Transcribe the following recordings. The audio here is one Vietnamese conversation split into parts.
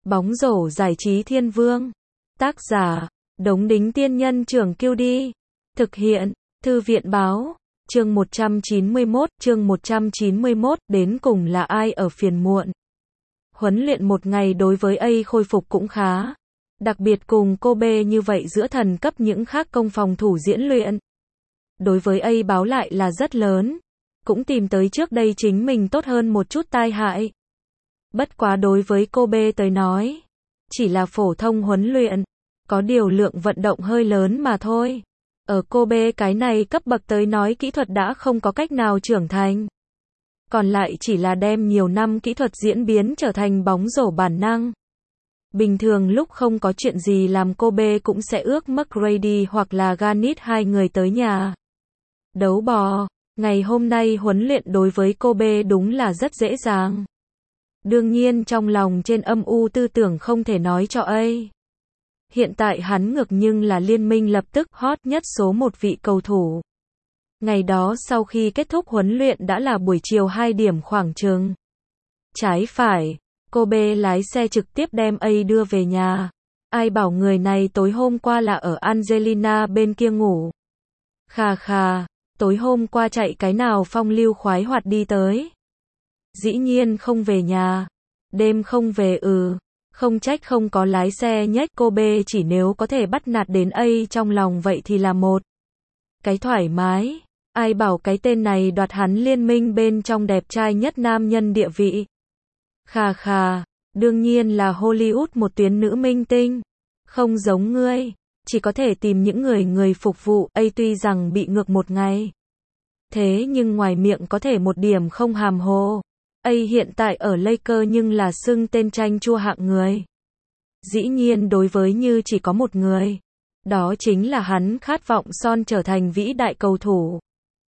Bóng rổ giải trí thiên vương. Tác giả, Đống Đính Tiên Nhân Trưởng Kiêu Đi. Thực hiện, Thư viện Báo. Chương 191, đến cùng là ai ở phiền muộn. Huấn luyện một ngày đối với A khôi phục cũng khá. Đặc biệt cùng cô B như vậy giữa thần cấp những khác công phòng thủ diễn luyện. Đối với A báo lại là rất lớn. Cũng tìm tới trước đây chính mình tốt hơn một chút tai hại. Bất quá đối với cô B tới nói, chỉ là phổ thông huấn luyện, có điều lượng vận động hơi lớn mà thôi. Ở cô B cái này cấp bậc tới nói kỹ thuật đã không có cách nào trưởng thành. Còn lại chỉ là đem nhiều năm kỹ thuật diễn biến trở thành bóng rổ bản năng. Bình thường lúc không có chuyện gì làm cô B cũng sẽ ước McGrady hoặc là Garnett hai người tới nhà đấu bò. Ngày hôm nay huấn luyện đối với cô B đúng là rất dễ dàng. Đương nhiên trong lòng trên âm u tư tưởng không thể nói cho A. Hiện tại hắn ngược nhưng là liên minh lập tức hot nhất số một vị cầu thủ. Ngày đó sau khi kết thúc huấn luyện đã là buổi chiều 2 điểm khoảng chừng. Trái phải, cô B lái xe trực tiếp đem A đưa về nhà. Ai bảo người này tối hôm qua là ở Angelina bên kia ngủ. Khà khà, tối hôm qua chạy cái nào phong lưu khoái hoạt đi tới. Dĩ nhiên không về nhà. Đêm không về không trách không có lái xe nhách cô B chỉ nếu có thể bắt nạt đến A trong lòng vậy thì là một cái thoải mái. Ai bảo cái tên này đoạt hắn liên minh bên trong đẹp trai nhất nam nhân địa vị. Khà khà, đương nhiên là Hollywood một tuyến nữ minh tinh. Không giống ngươi, chỉ có thể tìm những người phục vụ. A tuy rằng bị ngược một ngày. Thế nhưng ngoài miệng có thể một điểm không hàm hồ. A hiện tại ở Lakers nhưng là xưng tên chanh chua hạng người. Dĩ nhiên đối với như chỉ có một người. Đó chính là hắn khát vọng Son trở thành vĩ đại cầu thủ.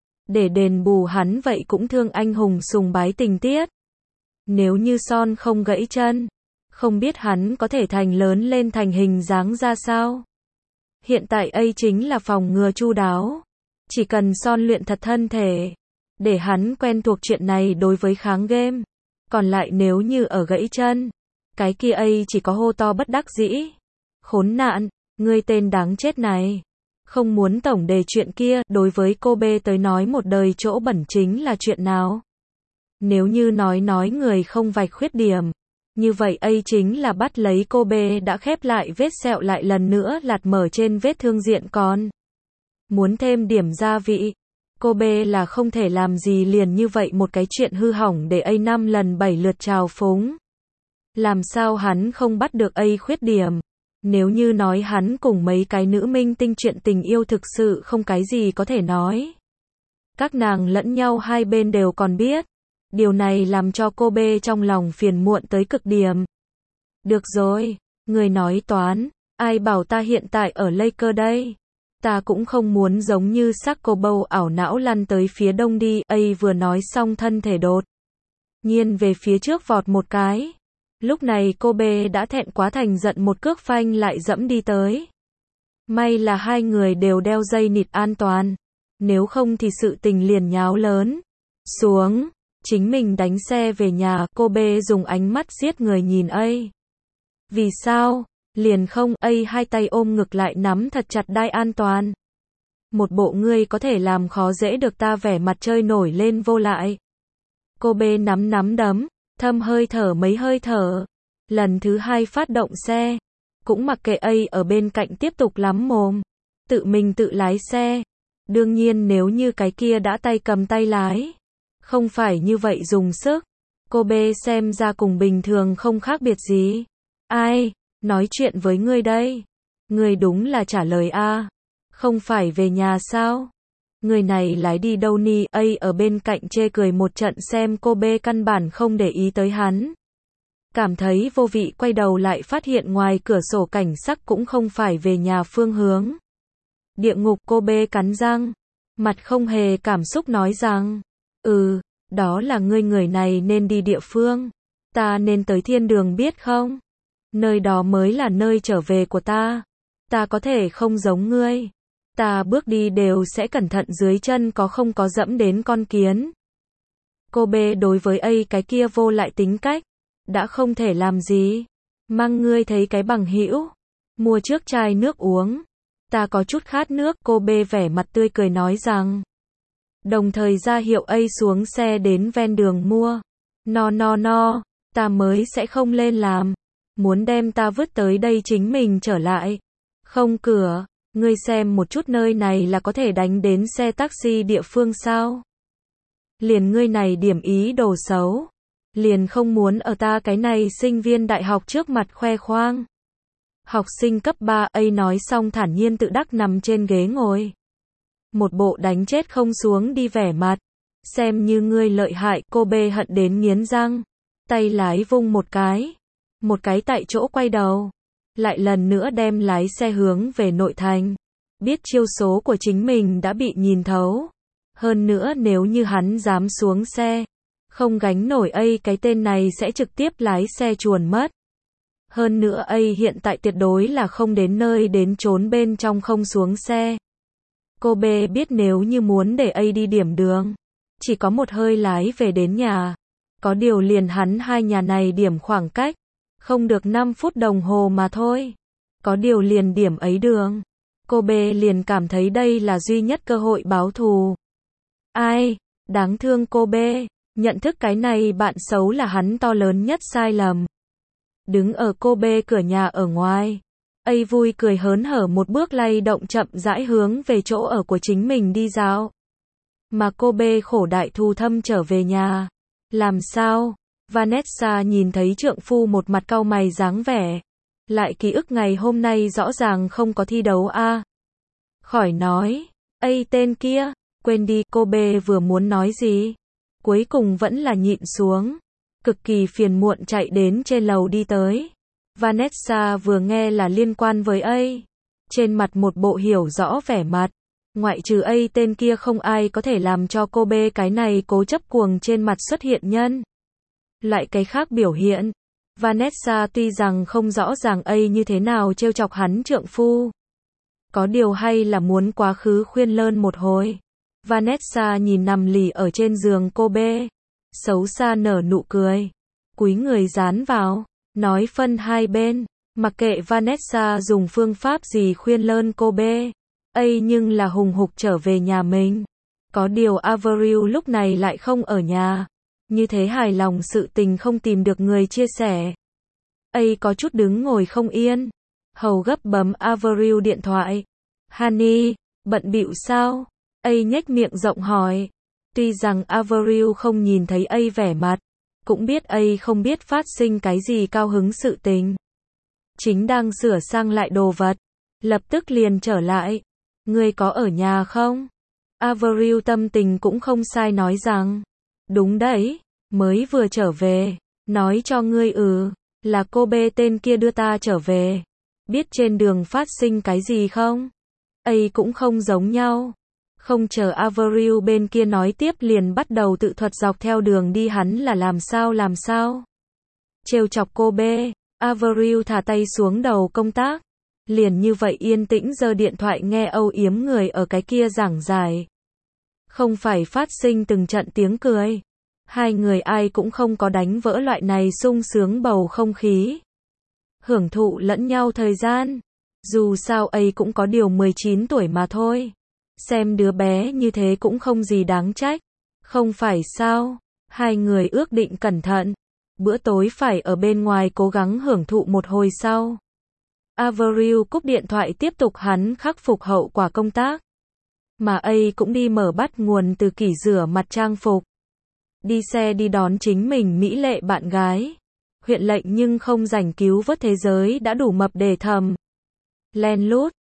Để đền bù hắn vậy cũng thương anh hùng sùng bái tình tiết. Nếu như Son không gãy chân, không biết hắn có thể thành lớn lên thành hình dáng ra sao. Hiện tại A chính là phòng ngừa chu đáo. Chỉ cần Son luyện thật thân thể. Để hắn quen thuộc chuyện này đối với kháng game. Còn lại nếu như ở gãy chân, cái kia A chỉ có hô to bất đắc dĩ. Khốn nạn, ngươi tên đáng chết này. Không muốn tổng đề chuyện kia, đối với cô B tới nói một đời chỗ bẩn chính là chuyện nào. Nếu như nói người không vạch khuyết điểm, như vậy A chính là bắt lấy cô B đã khép lại vết sẹo lại lần nữa lạt mở trên vết thương diện con. Muốn thêm điểm gia vị. Cô B là không thể làm gì liền như vậy một cái chuyện hư hỏng để A 5 lần 7 lượt trào phúng. Làm sao hắn không bắt được A khuyết điểm? Nếu như nói hắn cùng mấy cái nữ minh tinh chuyện tình yêu thực sự không cái gì có thể nói. Các nàng lẫn nhau hai bên đều còn biết. Điều này làm cho cô B trong lòng phiền muộn tới cực điểm. Được rồi, người nói toán, ai bảo ta hiện tại ở Lakers đây? Ta cũng không muốn giống như Sarko bầu ảo não lăn tới phía đông đi. A vừa nói xong thân thể đột nhiên về phía trước vọt một cái. Lúc này cô B đã thẹn quá thành giận một cước phanh lại dẫm đi tới. May là hai người đều đeo dây nịt an toàn. Nếu không thì sự tình liền nháo lớn. Xuống, chính mình đánh xe về nhà. Cô B dùng ánh mắt giết người nhìn A. Vì sao? Liền không. A hai tay ôm ngực lại nắm thật chặt đai an toàn. Một bộ ngươi có thể làm khó dễ được ta vẻ mặt chơi nổi lên vô lại. Cô B nắm đấm, thâm hơi thở mấy hơi thở. Lần thứ 2 phát động xe. Cũng mặc kệ A ở bên cạnh tiếp tục lắm mồm. Tự mình tự lái xe. Đương nhiên nếu như cái kia đã tay cầm tay lái. Không phải như vậy dùng sức. Cô B xem ra cùng bình thường không khác biệt gì. Ai? Nói chuyện với ngươi đây. Ngươi đúng là trả lời A. Không phải về nhà sao? Người này lái đi đâu ni? A ở bên cạnh chê cười một trận xem cô B căn bản không để ý tới hắn. Cảm thấy vô vị quay đầu lại phát hiện ngoài cửa sổ cảnh sắc cũng không phải về nhà phương hướng. Địa ngục. Cô B cắn răng. Mặt không hề cảm xúc nói rằng. Đó là ngươi người này nên đi địa phương. Ta nên tới thiên đường biết không? Nơi đó mới là nơi trở về của ta. Ta có thể không giống ngươi. Ta bước đi đều sẽ cẩn thận dưới chân có không có dẫm đến con kiến. Cô B đối với A cái kia vô lại tính cách. Đã không thể làm gì. Mang ngươi thấy cái bằng hữu. Mua trước chai nước uống. Ta có chút khát nước, cô B vẻ mặt tươi cười nói rằng. Đồng thời ra hiệu A xuống xe đến ven đường mua. No, ta mới sẽ không lên làm. Muốn đem ta vứt tới đây chính mình trở lại. Không cửa, ngươi xem một chút nơi này là có thể đánh đến xe taxi địa phương sao? Liền ngươi này điểm ý đồ xấu. Liền không muốn ở ta cái này sinh viên đại học trước mặt khoe khoang. Học sinh cấp 3 A nói xong thản nhiên tự đắc nằm trên ghế ngồi. Một bộ đánh chết không xuống đi vẻ mặt. Xem như ngươi lợi hại, cô B hận đến nghiến răng. Tay lái vung một cái. Một cái tại chỗ quay đầu. Lại lần nữa đem lái xe hướng về nội thành. Biết chiêu số của chính mình đã bị nhìn thấu. Hơn nữa nếu như hắn dám xuống xe. Không gánh nổi A cái tên này sẽ trực tiếp lái xe chuồn mất. Hơn nữa A hiện tại tuyệt đối là không đến nơi đến chốn bên trong không xuống xe. Cô B biết nếu như muốn để A đi điểm đường. Chỉ có một hơi lái về đến nhà. Có điều liền hắn hai nhà này điểm khoảng cách. Không được 5 phút đồng hồ mà thôi. Có điều liền điểm ấy đường. Cô B liền cảm thấy đây là duy nhất cơ hội báo thù. Ai, đáng thương cô B. Nhận thức cái này bạn xấu là hắn to lớn nhất sai lầm. Đứng ở cô B cửa nhà ở ngoài. A vui cười hớn hở một bước lay động chậm rãi hướng về chỗ ở của chính mình đi dạo. Mà cô B khổ đại thu thâm trở về nhà. Làm sao? Vanessa nhìn thấy trượng phu một mặt cau mày dáng vẻ. Lại ký ức ngày hôm nay rõ ràng không có thi đấu a. Khỏi nói. A tên kia. Quên đi, cô B vừa muốn nói gì. Cuối cùng vẫn là nhịn xuống. Cực kỳ phiền muộn chạy đến trên lầu đi tới. Vanessa vừa nghe là liên quan với A. Trên mặt một bộ hiểu rõ vẻ mặt. Ngoại trừ A tên kia không ai có thể làm cho cô B cái này cố chấp cuồng trên mặt xuất hiện nhân. Lại cái khác biểu hiện. Vanessa tuy rằng không rõ ràng A như thế nào trêu chọc hắn trượng phu. Có điều hay là muốn quá khứ khuyên lơn một hồi. Vanessa nhìn nằm lì ở trên giường cô B. Xấu xa nở nụ cười. Cúi người dán vào. Nói phân hai bên. Mặc kệ Vanessa dùng phương pháp gì khuyên lơn cô B. A nhưng là hùng hục trở về nhà mình. Có điều Avril lúc này lại không ở nhà. Như thế hài lòng sự tình không tìm được người chia sẻ. A có chút đứng ngồi không yên. Hầu gấp bấm Avril điện thoại. Honey, bận bịu sao? A nhếch miệng rộng hỏi. Tuy rằng Avril không nhìn thấy A vẻ mặt. Cũng biết A không biết phát sinh cái gì cao hứng sự tình. Chính đang sửa sang lại đồ vật. Lập tức liền trở lại. Ngươi có ở nhà không? Avril tâm tình cũng không sai nói rằng. Đúng đấy, mới vừa trở về. Nói cho ngươi là cô B tên kia đưa ta trở về. Biết trên đường phát sinh cái gì không? A cũng không giống nhau. Không chờ Avril bên kia nói tiếp liền bắt đầu tự thuật dọc theo đường đi hắn là làm sao. Trêu chọc cô B. Avril thả tay xuống đầu công tác. Liền như vậy yên tĩnh giơ điện thoại nghe âu yếm người ở cái kia giảng giải. Không phải phát sinh từng trận tiếng cười. Hai người ai cũng không có đánh vỡ loại này sung sướng bầu không khí. Hưởng thụ lẫn nhau thời gian. Dù sao A cũng có điều 19 tuổi mà thôi. Xem đứa bé như thế cũng không gì đáng trách. Không phải sao? Hai người ước định cẩn thận. Bữa tối phải ở bên ngoài cố gắng hưởng thụ một hồi sau. Avril cúp điện thoại tiếp tục hắn khắc phục hậu quả công tác. Mà A cũng đi mở bắt nguồn từ kỷ rửa mặt trang phục. Đi xe đi đón chính mình mỹ lệ bạn gái. Huyện lệnh nhưng không rảnh cứu vớt thế giới đã đủ mập để thầm. Len lút,